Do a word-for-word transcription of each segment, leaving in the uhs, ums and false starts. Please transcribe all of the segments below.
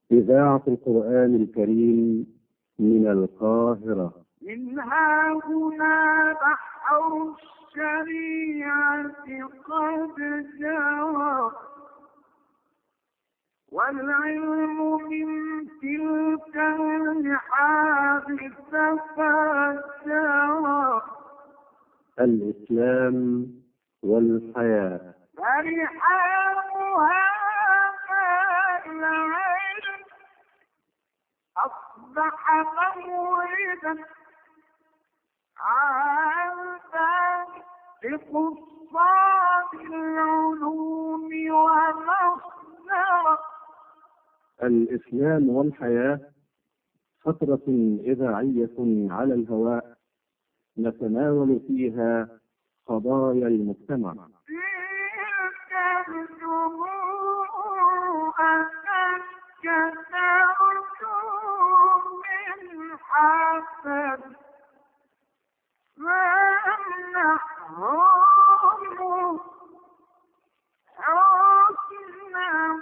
إذاعة القرآن الكريم من القاهرة. منها هنا بحر الشريعة قد جرى، والعلم من تلك البحار تفجرا. الإسلام والحياة. فرحانها العلم أصبح موردا عذبا لقصاد العلوم ومصدرا. الإسلام والحياة فترة إذاعية على الهواء نتناول فيها قضايا المجتمع. تلك الجموع كترت من حسد فامنحهم حسن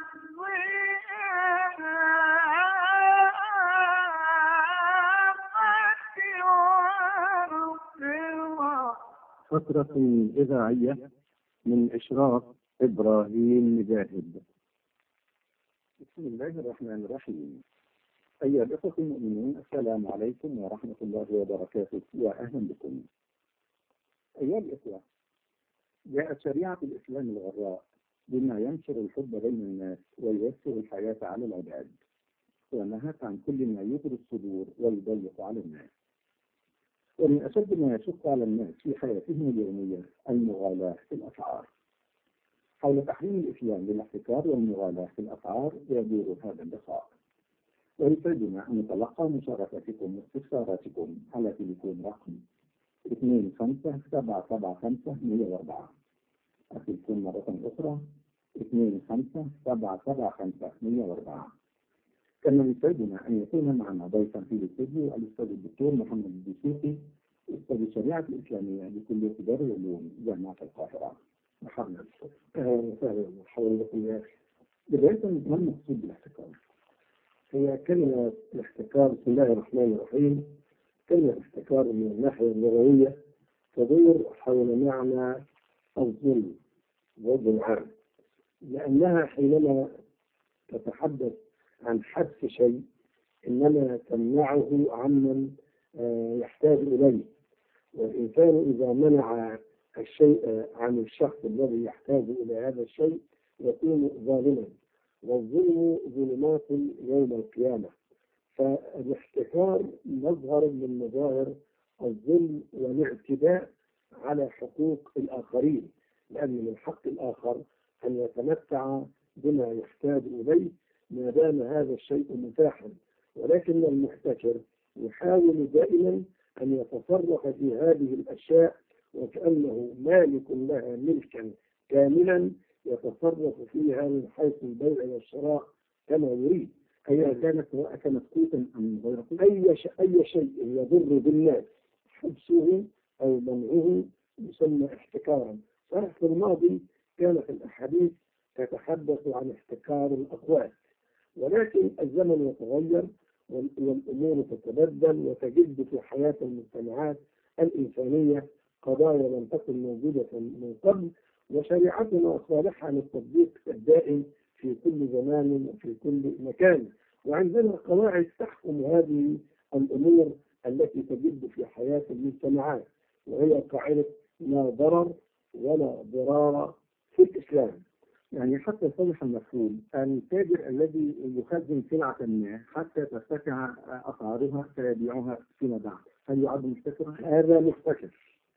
فترة إذاعية من إشراف إبراهيم مجاهد. بسم الله الرحمن الرحيم. أيها الأخوة المؤمنون، السلام عليكم ورحمة الله وبركاته، وأهلا بكم. أيها الأخوة، جاءت شريعة الإسلام الغراء بما ينشر الحب بين الناس وييسر الحياة على العباد، ونهت عن كل ما يثير الصدور ويضيق على الناس. ومن أشد ما يشق على الناس في حياتهم اليومية المغالاة في الأسعار. حول تحريم الإسلام للاحتكار والمغالاة في الأسعار يدور هذا اللقاء، ويسعدنا أن نتلقى مشاركاتكم واستفساراتكم على تليفون رقم اثنين خمسة سبعة سبعة خمسة مئة وأربعة. التليفون مرة أخرى اثنين خمسة سبعة سبعة خمسة مئة وأربعة. كما يسعدنا أن يكون معنا ضيفا في الاستوديو الأستاذ الدكتور محمد الدسوقي، أستاذ الشريعة الإسلامية بكلية دار العلوم جامعة القاهرة. مرحبا دكتور. أهلا وسهلا، مرحبا بكم يا أخي. بداية، ما المقصود بالاحتكار؟ هي كلمة الاحتكار، بسم الله الرحمن الرحيم، كلمة الاحتكار من الناحية اللغوية تدور حول معنى الظلم بوجه عام، لأنها حينما تتحدث عن حبس شيء إنما تمنعه عمن يحتاج إليه، والإنسان إذا منع الشيء عن الشخص الذي يحتاج إلى هذا الشيء يكون ظالما، والظلم ظلمات يوم القيامة. فالاحتكار مظهر من مظاهر الظلم والاعتداء على حقوق الآخرين، لأن من حق الآخر أن يتمتع بما يحتاج إليه ما دام هذا الشيء متاحا، ولكن المحتكر يحاول دائما أن يتصرف في هذه الأشياء وكأنه مالك لها ملكا كاملا يتصرف فيها من حيث البيع والشراء كما يريد، أي كانت كانت قوتا أم غير قوت. أي شيء أي شيء يضر بالناس حبسه أو منعه يسمى احتكارا. صحيح في الماضي كانت الأحاديث تتحدث عن احتكار الأقوات، ولكن الزمن يتغير والأمور تتبدل وتجد في حياة المجتمعات الإنسانية قضايا لم تكن موجودة من قبل، وشريعتنا صالحة للتطبيق الدائم في كل زمان وفي كل مكان، وعندنا قواعد تحكم هذه الأمور التي تجد في حياة المجتمعات، وهي قاعدة لا ضرر ولا ضرار في الإسلام. يعني حتى يصبح المفهوم التاجر الذي يخزن سلعة ما حتى ترتفع أسعارها فيبيعها فيما بعد، هل يعد محتكرا؟ هذا محتكر،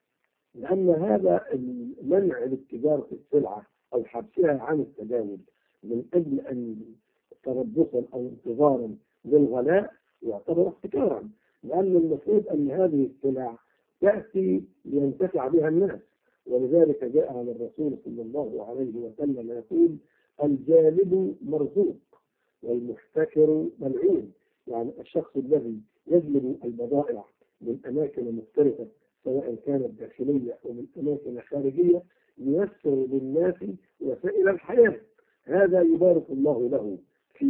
لأن هذا المنع للتجارة السلعة أو حبسها عن التداول من أجل أن تربصا أو انتظارا للغلاء يعتبر احتكارا، لأن المفروض أن هذه السلع تأتي لينتفع بها الناس، ولذلك جاء عن الرسول صلى الله عليه وسلم يقول: الجالب مرزوق والمحتكر ملعون. يعني الشخص الذي يجلب البضائع من أماكن مختلفة سواء كانت داخلية أو من أماكن خارجية ليسر للناس وسائل الحياة، هذا يبارك الله له في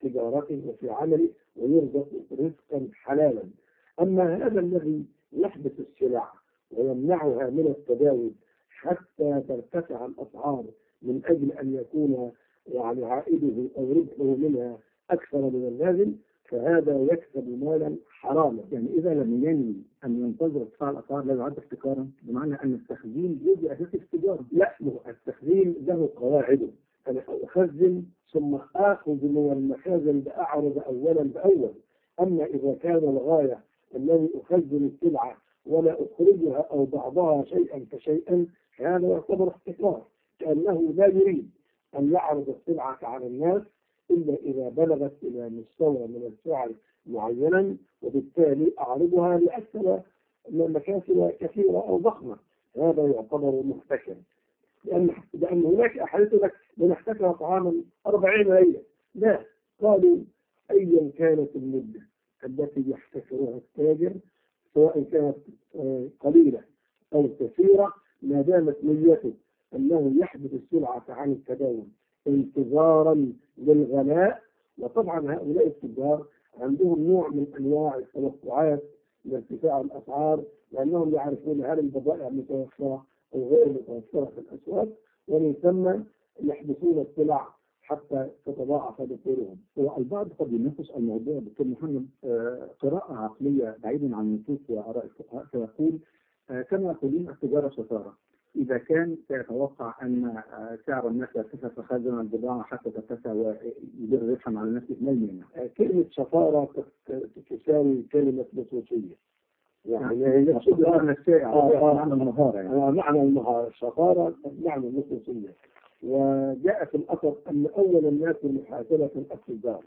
تجارته وفي عمله ويرزق رزقا حلالا. أما هذا الذي يحبس السلع ويمنعها من التداول حتى ترتفع الأسعار من أجل أن يكون يعني عائده أو ربحه منها أكثر من اللازم، فهذا يكسب مالا حراما. يعني إذا لم ينوي أن ينتظر ارتفاع الأسعار لا يعد احتكارا، بمعنى أن التخزين جزء أساسي في التجارة. لا، التخزين له قواعده. أنا أخزن ثم آخذ من المخازن بأعرض أولا بأول. أما إذا كان الغاية أنني أخزن السلعة ولا أخرجها أو بعضها شيئا فشيئا، هذا يعتبر احتكار، كأنه لا يريد أن يعرض السلعة على الناس إلا إذا بلغت إلى مستوى من السعر معينا، وبالتالي أعرضها لأكثر مكاسب كثيرة أو ضخمة. هذا يعتبر محتكر، لأن لأن هناك أحاديث لك من احتكر طعاما أربعين ليلة. لا، قالوا أيا كانت المدة التي يحتكرها التاجر سواء كانت قليلة أو كثيرة، ما دامت نيته أنه يحبس السلعة عن التداول انتظارا للغلاء. وطبعا هؤلاء التجار عندهم نوع من أنواع التوقعات لارتفاع الأسعار، لأنهم يعرفون هل البضائع متوفرة أو غير متوفرة في الأسواق، ومن ثم يحبسون السلع حتى تتضاعف دخولهم. والبعض قد ينافس الموضوع دكتور محمد آه قراءة عقلية بعيدا عن النصوص وآراء الفقهاء، فيقول آه كما يقولون التجارة شطارة. إذا كان سيتوقع أن آه سعر الناس يرتفع فخزن البضاعة حتى ترتفع ويدر ربحا على نفسه، ما المانع؟ آه كلمة شطارة تساوي كلمة نصوصية. يعني هي الشطارة نفسها معنى المهارة، يعني معنى المهارة. الشطارة معنى النصوصية. وجاء في الأثر أن أول الناس محاسبة التجار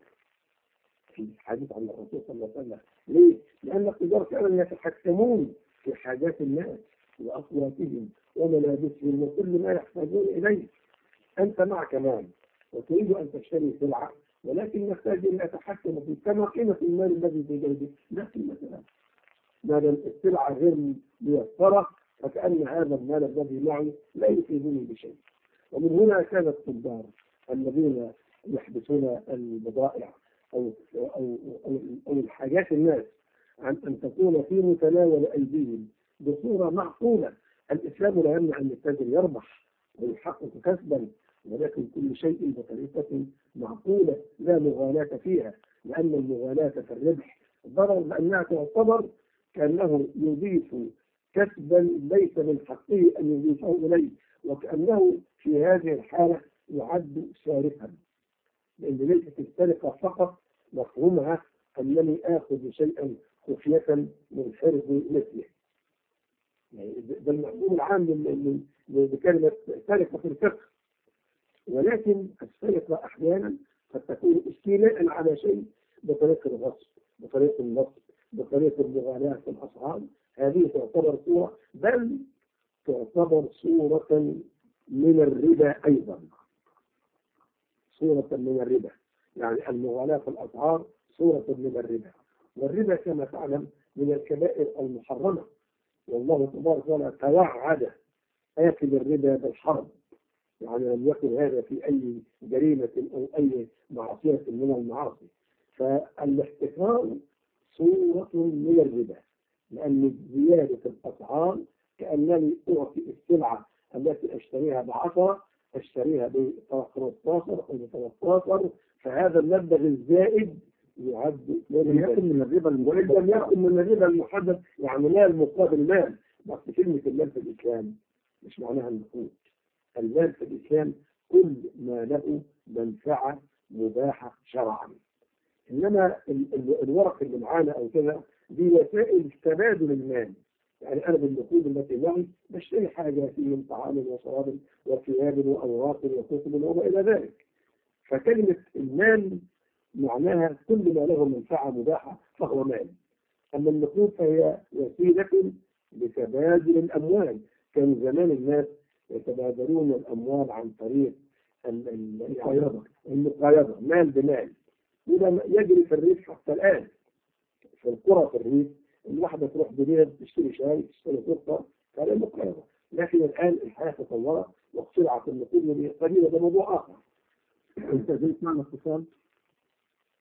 في الحديث عن الرسول صلى الله عليه وسلم. ليه؟ لأن التجار كانوا يتحكمون في حاجات الناس وأصواتهم وملابسهم وكل ما يحتاجون إليه. أنت معك مال وتريد أن تشتري سلعة، ولكن نحتاج أن نتحكم في كما قيمة المال الذي في جيبك. لكن مثلا ما دام السلعة غير ميسرة فكأن هذا المال الذي معي لا يفيدني بشيء. ومن هنا كان التجار الذين يحبسون البضائع أو أو أو, أو الحاجات الناس عن أن تكون في متناول أيديهم بصورة معقولة. الإسلام لا يمنع أن التاجر يربح ويحقق كسبا، ولكن كل شيء بطريقة معقولة لا مغالاة فيها، لأن المغالاة في الربح ضرر، لأنها تعتبر كأنه يضيف كسبا ليس من حقه أن يضيفه إليه، وكأنه في هذه الحالة يعد سارقا، لأن ليست السرقة فقط مفهومها أنني آخذ شيئا خفية من حرز مثله. يعني ده المفهوم العام لكلمة سرقة في الفقه. ولكن السرقة أحيانا قد تكون استيلاء على شيء بطريقة الغصب، بطريقة النصب، بطريقة المغالاة في الأسعار. هذه تعتبر صورة، بل تعتبر صورة من الربا أيضا، صورة من الربا. يعني المغالاة في الأسعار صورة من الربا، والربا كما تعلم من الكبائر المحرمة، والله تبارك وتعالى توعد آكل الربا بالحرب. يعني لم يكن هذا في أي جريمة أو أي معصية من المعاصي. فالاحتكار صورة من الربا، لأن زيادة الأسعار كأنني أعطي السلعة التي أشتريها بعشرة أشتريها ب خمستاشر أو ب ثلاثتاشر، فهذا المبلغ الزائد يعد يكون من الربا المحدد. لم يكن من الربا المحدد، يعني مال مقابل مال. بس كلمة المال في الإسلام مش معناها النقود. المال في الإسلام كل ما له منفعة مباحة شرعا. إنما الورق اللي معانا أو كذا دي وسائل تبادل المال. يعني أنا بالنقود التي معي بشتري حاجة فيه من طعام وشراب وثياب وأوراق وكتب وما إلى ذلك. فكلمة المال معناها كل ما له منفعة مباحة فهو مال. أما النقود فهي وسيلة لتبادل الأموال. كان زمان الناس يتبادلون الأموال عن طريق المقايضة، المقايضة مال بمال. وده يجري في الريف حتى الآن. في القرى في الريف الواحدة تروح بلاد تشتري شاي تشتري سكر، هذا مقايضة. لكن الآن الحياة تطورت وسرعة النقود قليلة، ده موضوع آخر. أنت زلت معنا اتصال؟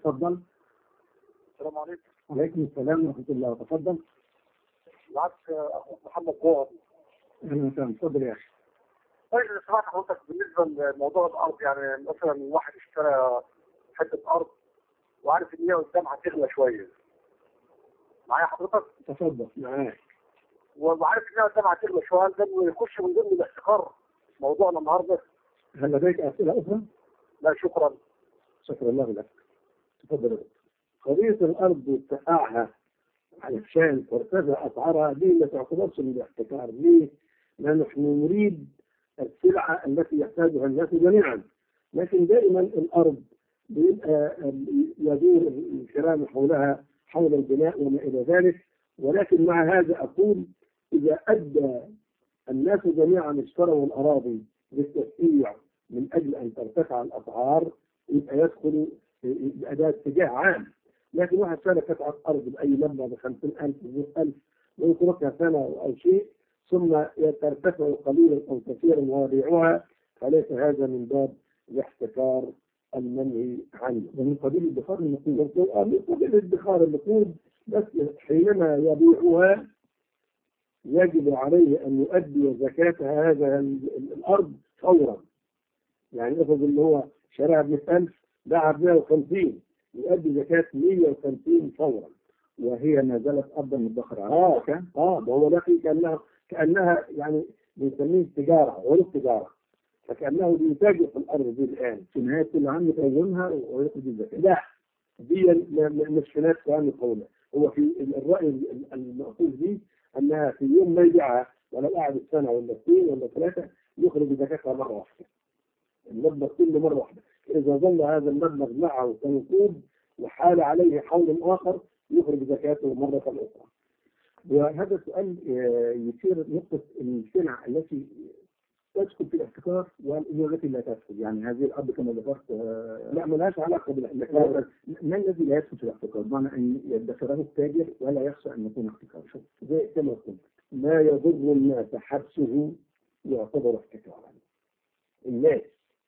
تفضل. السلام عليكم. وعليكم السلام ورحمة الله. تفضل. معك اخوك محمد جوهر. أهلا وسهلا. تفضل يا أخي. طيب لو سمحت حضرتك بالنسبه لموضوع الارض، يعني مثلا واحد اشترى حته ارض وعارف ان هي قدام هتغلى شويه. معايا حضرتك؟ تفضل معاك. وعارف ان هي قدام هتغلى شويه، هل ده يخش من ضمن الاحتكار موضوعنا النهارده؟ هل لديك أسئلة أخرى؟ لا شكرا. شكرا الله لك. تفضل يا دكتور. قضية الأرض واتقاعها علشان ترتفع أسعارها دي ما تعتبرش من الاحتكار. ليه؟ لأن نحن نريد السلعة التي يحتاجها الناس جميعا، لكن دائما الأرض بيبقى يدور الكلام حولها حول البناء وما إلى ذلك. ولكن مع هذا أقول إذا أدى الناس جميعا اشتروا الأراضي للتسعير من أجل أن ترتفع الأسعار يبقى يدخل بأداة اتجاه عام. لكن واحد اشترى قطعة أرض بأي مبلغ بخمسين ألف بمئة ألف ويتركها سنة أو شيء ثم ترتفع قليلا أو كثيرا ويبيعها، فليس هذا من باب الاحتكار المنهي عنه. ومن قبيل الادخار النقود. من قبيل الادخار النقود، بس حينما يبيعها يجب عليه أن يؤدي زكاة هذا الأرض فورا. يعني افرض ان هو شراها ب مئة ألف باعها ب مئة وخمسين يؤدي زكاة مئة وخمسين فورا، وهي ما زالت أرضا مدخرة. اه اه وهو لقي كأنها كأنها يعني بنسميه تجارة عروض تجارة، فكأنه بيتاجر في الأرض دي الآن في نهاية كل عام يقومها ويأخذ الزكاة. لا، دي مش في نهاية كل عام يقومها. هو في الرأي المأخوذ به أنها في يوم ما يبيعها ولو قعدت سنة ولا اثنين ولا ثلاثة يخرج زكاتها مرة واحدة. المبلغ كله مرة واحدة. إذا ظل هذا المبلغ معه كنقود وحال عليه حول آخر يخرج زكاته مرة أخرى. وهذا السؤال يثير نقطة السلع التي تدخل في الاحتكار والأمور التي لا تدخل. يعني هذه الأرض كما ذكرت لا ملهاش علاقة بالاحتكار. ما الذي لا يدخل في الاحتكار؟ بمعنى أن يدخره التاجر ولا يخشى أن يكون احتكار. شوف زي كما قلت ما يضر الناس حبسه يعتبر احتكارا. الناس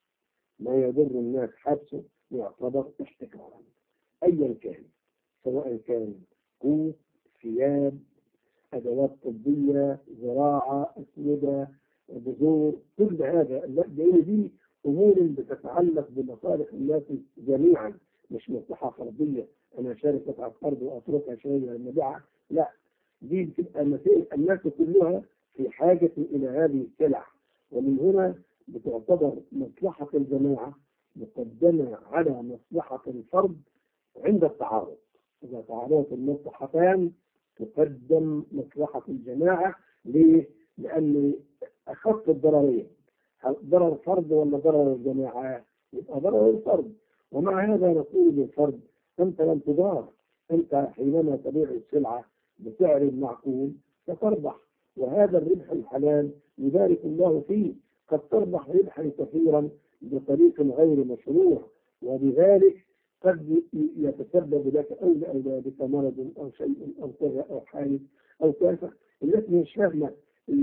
ما يضر الناس حبسه يعتبر احتكارا أيا كان، سواء كان قوت، ثياب، أدوات طبية، زراعة، أسمدة، بذور، كل هذا لأن دي أمور بتتعلق بمصالح الناس جميعا، مش مصلحة فردية. أنا شارك قطعة أرض وأتركها شوية لما أبيعها، لا، دي بتبقى مسائل الناس كلها في حاجة إلى هذه السلع. ومن هنا بتعتبر مصلحة الجماعة مقدمة على مصلحة الفرد عند التعارض. إذا تعارضت المصلحتان تقدم مصلحة الجماعة. ليه؟ لأن أخف الضررين، ضرر فرد ولا ضرر الجماعة؟ يبقى ضرر الفرد. ومع هذا نقول للفرد أنت لم تضار، أنت حينما تبيع السلعة بسعر معقول ستربح، وهذا الربح الحلال يبارك الله فيه. قد تربح ربحا كثيرا بطريق غير مشروع، وبذلك قد يتسبب لك أو لأولادك مرض أو شيء أو كذا أو حادث أو كافة. التي مش فاهمة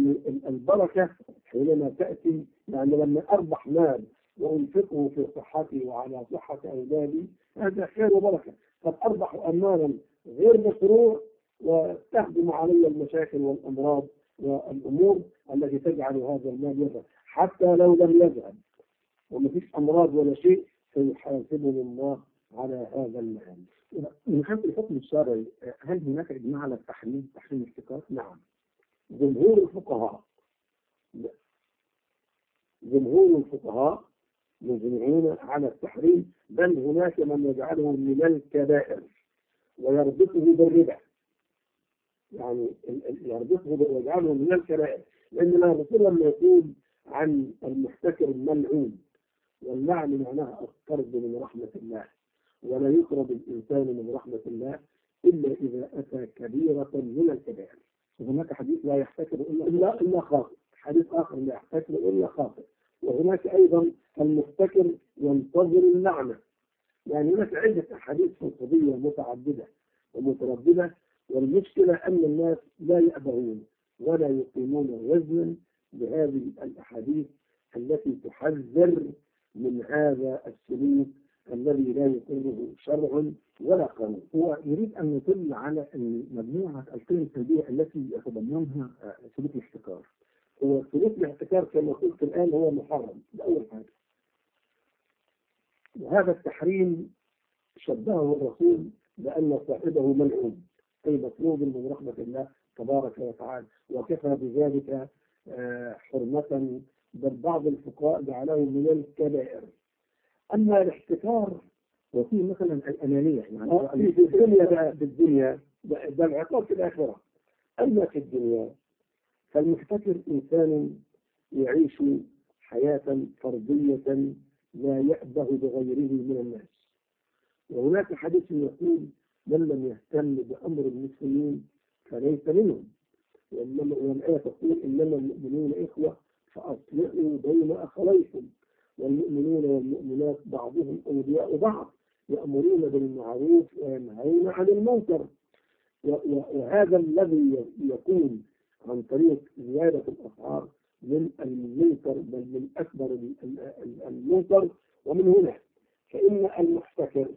البركة حينما تأتي، يعني لما أربح مال وأنفقه في صحتي وعلى صحة أولادي هذا خير وبركة. قد أربح أموالا غير مشروع وتهدم علي المشاكل والأمراض والأمور التي تجعل هذا المال يذهب، حتى لو لم يذهب وما فيش أمراض ولا شيء سيحاسبني الله على هذا المال. من حيث الحكم الشرعي هل هناك إجماع على التحريم تحريم الاحتكار؟ نعم، جمهور الفقهاء جمهور الفقهاء مجمعون على التحريم، بل هناك من يجعله من الكبائر ويربطه بالربا. يعني يربطه ويجعله من الكبائر، لأن الرسول لما يقول عن المحتكر الملعون، واللعن معناها الطرد من رحمة الله، ولا يقرب الإنسان من رحمة الله إلا إذا أتى كبيرة من الكبائر. وهناك حديث لا يحتكر إلا إلا خاطئ، حديث آخر لا يحتكر إلا خاطئ. وهناك أيضا المحتكر ينتظر اللعنة. يعني هناك عدة أحاديث فقهية متعددة ومترددة، والمشكلة أن الناس لا يأبهون ولا يقيمون وزنا بهذه الأحاديث التي تحذر من هذا السلوك الذي لا يقره شرع ولا قانون. هو يريد أن يدل على أن مجموعة القيم السلبية التي يتضمنها آه، سلوك الاحتكار. هو سلوك الاحتكار كما قلت الآن هو محرم، ده أول حاجة. وهذا التحريم شبهه الرسول بأن صاحبه ملعون، أي مطلوب من رحمة الله تبارك وتعالى، وكفى بذلك آه، حرمة، بل بعض الفقهاء جعله من الكبائر. أما الاحتكار وفي مثلا الأنانية، يعني آه، في في الدنيا بقى، بالدنيا ده ده العقاب في الآخرة. أما في الدنيا فالمحتكر إنسان يعيش حياة فردية لا يأبه بغيره من الناس. وهناك حديث يقول: من لم يهتم بأمر المسلمين فليس منهم. وإنما- والآية تقول: إنما المؤمنون إخوة فأصلحوا بين أخويكم، والمؤمنون والمؤمنات بعضهم أولياء بعض، يأمرون بالمعروف وينهون عن المنكر. و- و- وهذا الذي يكون عن طريق زيادة الأسعار من المنكر، بل من أكبر ال- ال- ال- المنكر. ومن هنا فإن المحتكر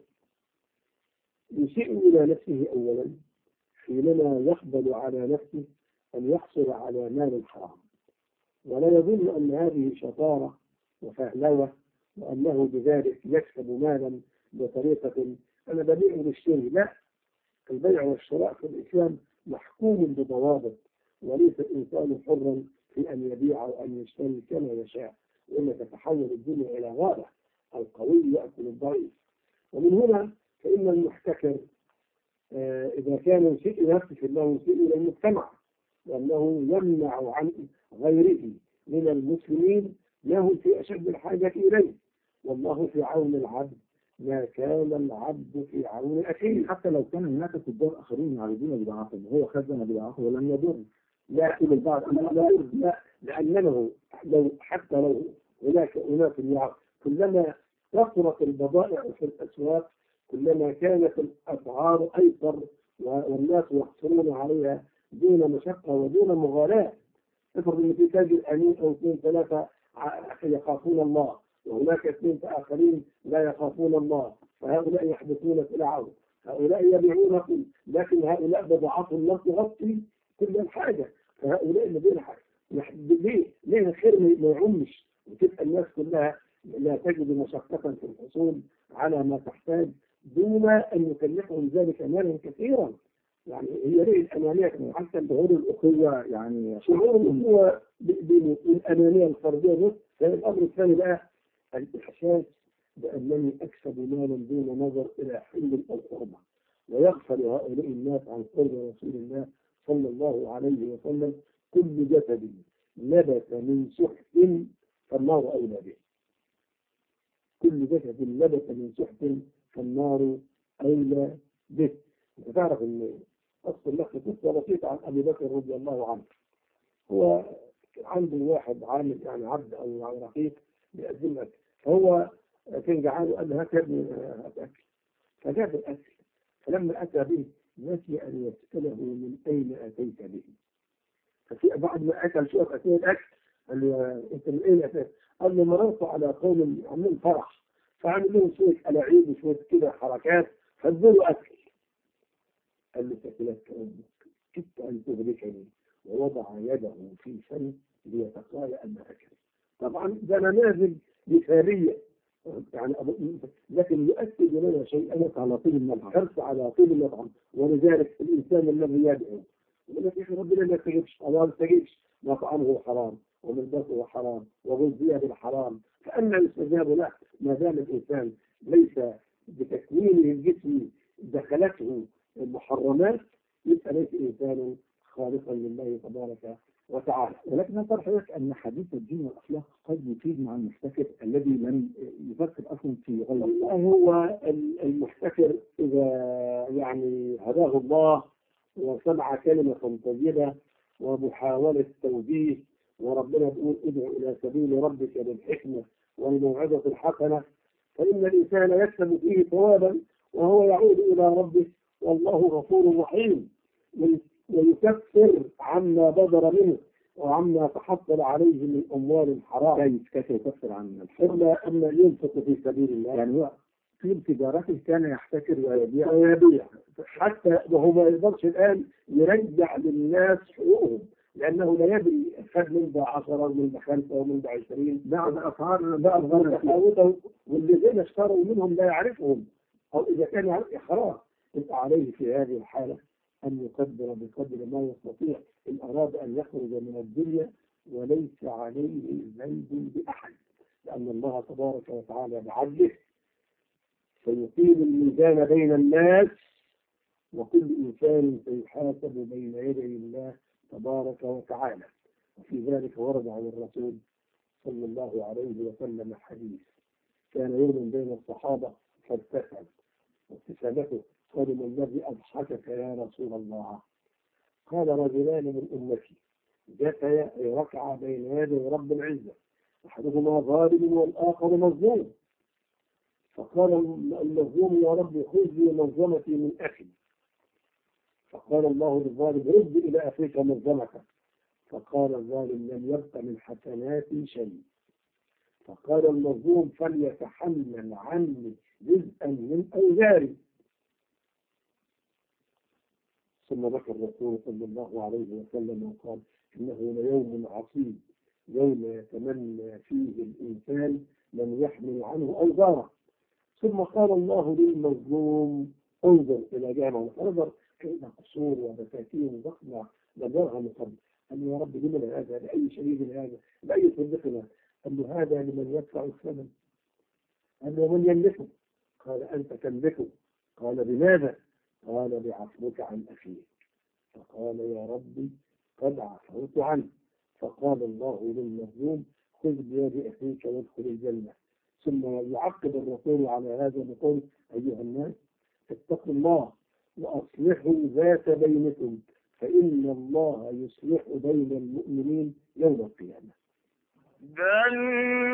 يسيء إلى نفسه أولا حينما يقبل على نفسه أن يحصل على مال حرام، ولا يظن أن هذه شطارة وفهلوة، وأنه بذلك يكسب مالا بطريقة أنا ببيع وبشتري. لا، البيع والشراء في الإسلام محكوم بضوابط، وليس الإنسان حرا في أن يبيع وأن يشتري كما يشاء، وإن تتحول الدنيا إلى غابة، القوي يأكل الضعيف. ومن هنا فإن المحتكر آه، إذا كان يسيء إلى نفسه فإنه يسيء إلى المجتمع، لأنه يمنع عن غيره من المسلمين ما هم في أشد الحاجة إليه. والله في عون العبد ما كان العبد في عون أخيه. حتى لو كان هناك تجار آخرين يعرضون بضاعتهم وهو خزن بضاعته ولم يضر. لا يقول البعض أنا لا لا لأنه لو حتى لو هناك أناس يعرض، كلما كثرت البضائع في الأسواق كلما كانت الأسعار أيسر، والناس يحصلون عليها دون مشقة ودون مغالاة. افرض ان في تاجر امين او اثنين ثلاثه يخافون الله، وهناك اثنين اخرين لا يخافون الله، فهؤلاء يحدثون سلعهم، هؤلاء يبيعونكم، لكن هؤلاء بضاعتهم لم تغطي كل الحاجه، فهؤلاء الذين ليه ليه الخير ما يعمش وتبقى الناس كلها لا تجد مشقة في الحصول على ما تحتاج دون ان يكلفهم ذلك مالا كثيرا. يعني هي ليه الأنانية حتى شعور الأخوة، يعني شعور الأخوة بالأنانية الفردية نص. الأمر الثاني بقى الإحساس بأنني أكسب مالا دون نظر إلى حل أو حرمة، ويغفل هؤلاء الناس عن قول رسول الله صلى الله عليه وسلم: كل جسد نبت من سحت فالنار أولى به. كل جسد نبت من سحت فالنار أولى به. أنت تعرف أن أصل لك قصة بسيطة عن أبي بكر رضي الله عنه. هو عنده واحد عامل يعني عبد أو رقيق بيقدم أكل، فهو كان جعان وقال له: هات يا ابني هات أكل. فجاب الأكل، فلما أتى به نسي أن يسأله من أين أتيت به. ففي بعد ما أكل شوية أكل الأكل قال له: أنت من أين أتيت؟ قال له: مررت على قوم عاملين فرح، فعمل لهم شوية ألاعيب وشوية كده حركات فادوا أكل. قال له: ثكلتك أمك، كدت أن تغلقني. ووضع يده في فمه ليتقايا أن أكل. طبعا ده نماذج مثالية يعني، لكن يؤكد لنا شيئا على طول المطعم، حرص على طول المطعم. ولذلك الإنسان الذي يدعو يقول لك: يا أخي ربنا ما يستجيبش، الله ما يستجيبش، مطعمه حرام وملبسه حرام وغذي بالحرام، فأنا يستجاب له ما دام الإنسان ليس بتكوينه الجسمي دخلته المحرمات، يبقى ليس إنسان خالقا لله تبارك وتعالى. ولكن نظر حضرتك أن حديث الدين والأخلاق قد يفيد مع المحتكر الذي لم يفكر أصلا في غير الله. هو المحتكر إذا يعني هداه الله وسمع كلمة طيبة ومحاولة توجيه، وربنا يقول: ادعو إلى سبيل ربك بالحكمة والموعظة الحسنة، فإن الإنسان يكسب فيه ثوابا وهو يعود إلى ربه، والله غفور رحيم، ويكفر عما بدر منه وعما تحصل عليه من أموال حرام. كيف كيف يكفر عن إلا أن ينفق في سبيل الله. يعني هو طول تجارته كان يحتكر ويبيع ويبيع حتى وهو ما يقدرش الآن يرجع للناس حقوقهم، لأنه لا يدري خد من ده عشرة ومن ده خمسة ومن ده عشرين بعد أسعار بقى متفاوتة، والذين اشتروا منهم لا يعرفهم، أو إذا كان يعرف خلاص يبقى عليه في هذه الحالة أن يقدر بقدر ما يستطيع إن أراد أن يخرج من الدنيا، وليس عليه ذنب بأحد، لأن الله تبارك وتعالى بعدله سيقيم الميزان بين الناس، وكل إنسان سيحاسب بين يدي الله تبارك وتعالى. وفي ذلك ورد عن الرسول صلى الله عليه وسلم حديث: كان يوم بين الصحابة فابتسم، وابتسامته قالوا: ما الذي أضحكك يا رسول الله؟ قال: رجلان من أمتي جثيا ركع بين يدي رب العزة، أحدهما ظالم والآخر مظلوم، فقال المظلوم: يا رب خذ لي منظمتي من أخي. فقال الله للظالم: رد إلى أخيك منظمتك. فقال الظالم: لم يبق من حسناتي شيء. فقال المظلوم: فليتحمل عني جزءا من أوزاري. ثم ذكر الرسول صلى الله عليه وسلم وقال: إنه ليوم عصيب، يوم يتمنى فيه الإنسان من يحمل عنه أوزاره. ثم قال الله للمظلوم: انظر إلى جهنم. فنظر كأن قصور وبساتين ضخمة لم يرها من قبل. قال: يا رب لمن هذا؟ لأي شهيد هذا؟ لأي صدقنا؟ قال له: هذا لمن يدفع الثمن. قال له: من يملكه؟ قال: أنت تملكه. قال: بماذا؟ قال: بعفوك عن أخيك. فقال: يا ربي قد عفوت عنه. فقال الله للمظلوم: خذ بيد أخيك وادخل الجنة. ثم يعقب الرسول على هذا بقول: أيها الناس اتقوا الله وأصلحوا ذات بينكم، فإن الله يصلح بين المؤمنين يوم القيامة. بل